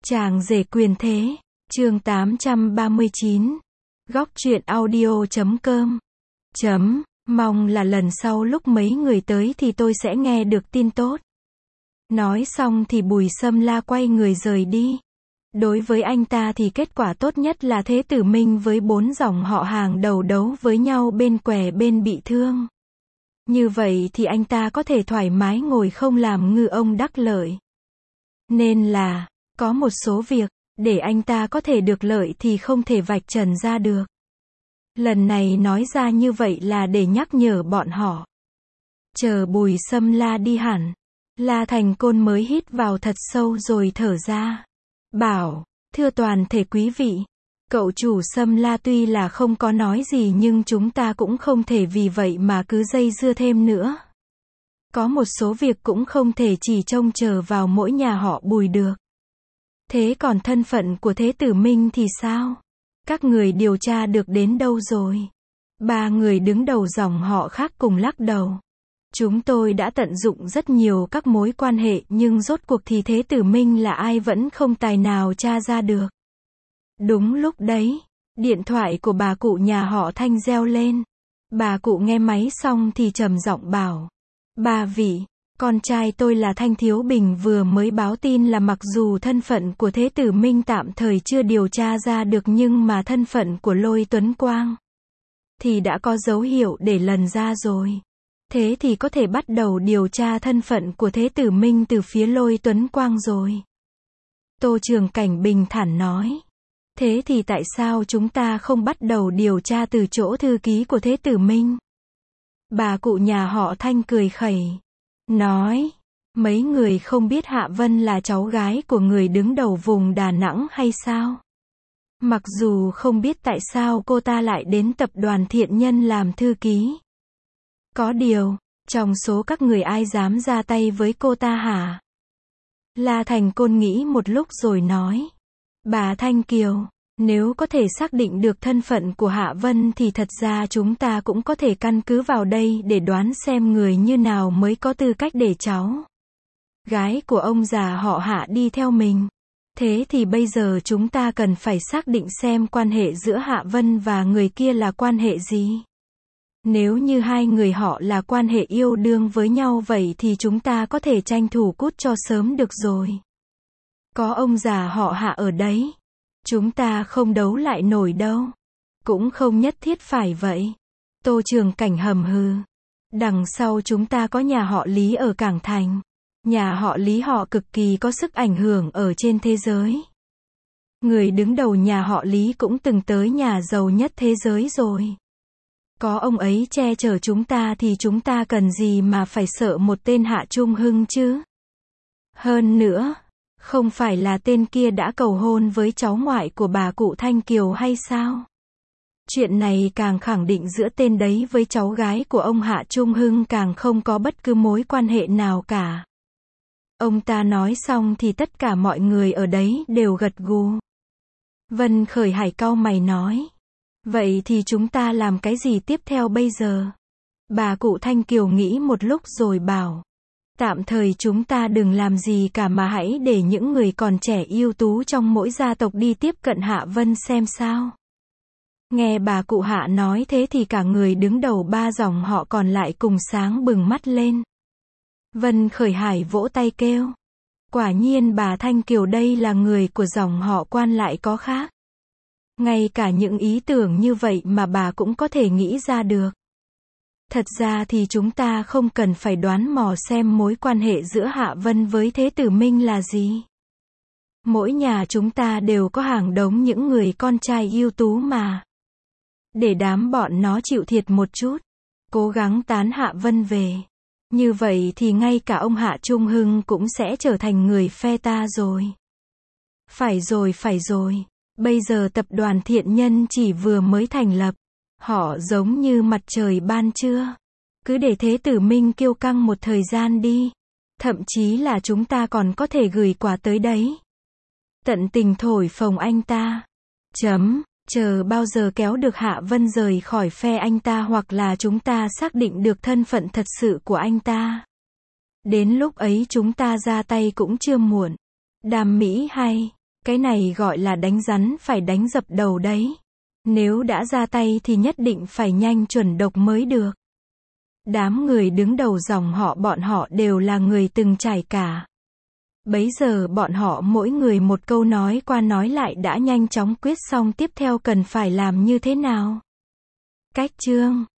Chàng rể quyền thế, chương 839. Góc truyện audio.com. Mong là lần sau lúc mấy người tới thì tôi sẽ nghe được tin tốt. Nói xong thì Bùi Sâm La quay người rời đi. Đối với anh ta thì kết quả tốt nhất là Thế Tử Minh với 4 dòng họ hàng đầu đấu với nhau bên què bên bị thương. Như vậy thì anh ta có thể thoải mái ngồi không làm ngư ông đắc lợi. Nên là, có một số việc, để anh ta có thể được lợi thì không thể vạch trần ra được. Lần này nói ra như vậy là để nhắc nhở bọn họ. Chờ Bùi Sâm La đi hẳn, La Thành Côn mới hít vào thật sâu rồi thở ra. Bảo, thưa toàn thể quý vị, cậu chủ Sâm La tuy là không có nói gì nhưng chúng ta cũng không thể vì vậy mà cứ dây dưa thêm nữa. Có một số việc cũng không thể chỉ trông chờ vào mỗi nhà họ Bùi được. Thế còn thân phận của Thế Tử Minh thì sao? Các người điều tra được đến đâu rồi? 3 người đứng đầu dòng họ khác cùng lắc đầu. Chúng tôi đã tận dụng rất nhiều các mối quan hệ nhưng rốt cuộc thì Thế Tử Minh là ai vẫn không tài nào tra ra được. Đúng lúc đấy, điện thoại của bà cụ nhà họ Thanh reo lên. Bà cụ nghe máy xong thì trầm giọng bảo. Bà vị, con trai tôi là Thanh Thiếu Bình vừa mới báo tin là mặc dù thân phận của Thế Tử Minh tạm thời chưa điều tra ra được nhưng mà thân phận của Lôi Tuấn Quang thì đã có dấu hiệu để lần ra rồi. Thế thì có thể bắt đầu điều tra thân phận của Thế Tử Minh từ phía Lôi Tuấn Quang rồi. Tô Trường Cảnh bình thản nói. Thế thì tại sao chúng ta không bắt đầu điều tra từ chỗ thư ký của Thế Tử Minh? Bà cụ nhà họ Thanh cười khẩy. Nói, mấy người không biết Hạ Vân là cháu gái của người đứng đầu vùng Đà Nẵng hay sao? Mặc dù không biết tại sao cô ta lại đến tập đoàn Thiện Nhân làm thư ký. Có điều, trong số các người ai dám ra tay với cô ta hả? La Thành Côn nghĩ một lúc rồi nói. Bà Thanh Kiều, nếu có thể xác định được thân phận của Hạ Vân thì thật ra chúng ta cũng có thể căn cứ vào đây để đoán xem người như nào mới có tư cách để cháu gái của ông già họ Hạ đi theo mình. Thế thì bây giờ chúng ta cần phải xác định xem quan hệ giữa Hạ Vân và người kia là quan hệ gì. Nếu như hai người họ là quan hệ yêu đương với nhau vậy thì chúng ta có thể tranh thủ cút cho sớm được rồi. Có ông già họ Hạ ở đấy, chúng ta không đấu lại nổi đâu. Cũng không nhất thiết phải vậy. Tô Trường Cảnh hầm hừ. Đằng sau chúng ta có nhà họ Lý ở Cảng Thành. Nhà họ Lý họ cực kỳ có sức ảnh hưởng ở trên thế giới. Người đứng đầu nhà họ Lý cũng từng tới nhà giàu nhất thế giới rồi. Có ông ấy che chở chúng ta thì chúng ta cần gì mà phải sợ một tên Hạ Trung Hưng chứ? Hơn nữa, không phải là tên kia đã cầu hôn với cháu ngoại của bà cụ Thanh Kiều hay sao? Chuyện này càng khẳng định giữa tên đấy với cháu gái của ông Hạ Trung Hưng càng không có bất cứ mối quan hệ nào cả. Ông ta nói xong thì tất cả mọi người ở đấy đều gật gù. Vân Khởi Hải cau mày nói. Vậy thì chúng ta làm cái gì tiếp theo bây giờ? Bà cụ Thanh Kiều nghĩ một lúc rồi bảo. Tạm thời chúng ta đừng làm gì cả mà hãy để những người còn trẻ ưu tú trong mỗi gia tộc đi tiếp cận Hạ Vân xem sao. Nghe bà cụ Hạ nói thế thì cả người đứng đầu 3 dòng họ còn lại cùng sáng bừng mắt lên. Vân Khởi Hải vỗ tay kêu. Quả nhiên bà Thanh Kiều đây là người của dòng họ Quan lại có khác. Ngay cả những ý tưởng như vậy mà bà cũng có thể nghĩ ra được. Thật ra thì chúng ta không cần phải đoán mò xem mối quan hệ giữa Hạ Vân với Thế Tử Minh là gì. Mỗi nhà chúng ta đều có hàng đống những người con trai ưu tú mà. Để đám bọn nó chịu thiệt một chút, cố gắng tán Hạ Vân về. Như vậy thì ngay cả ông Hạ Trung Hưng cũng sẽ trở thành người phe ta rồi. Phải rồi. Bây giờ tập đoàn Thiện Nhân chỉ vừa mới thành lập. Họ giống như mặt trời ban trưa. Cứ để Thế Tử Minh kiêu căng một thời gian đi. Thậm chí là chúng ta còn có thể gửi quà tới đấy. Tận tình thổi phồng anh ta. Chờ bao giờ kéo được Hạ Vân rời khỏi phe anh ta hoặc là chúng ta xác định được thân phận thật sự của anh ta. Đến lúc ấy chúng ta ra tay cũng chưa muộn. Đàm Mỹ hay. Cái này gọi là đánh rắn phải đánh dập đầu đấy. Nếu đã ra tay thì nhất định phải nhanh chuẩn độc mới được. Đám người đứng đầu dòng họ bọn họ đều là người từng trải cả. Bấy giờ bọn họ mỗi người một câu nói qua nói lại đã nhanh chóng quyết xong tiếp theo cần phải làm như thế nào. Cách chương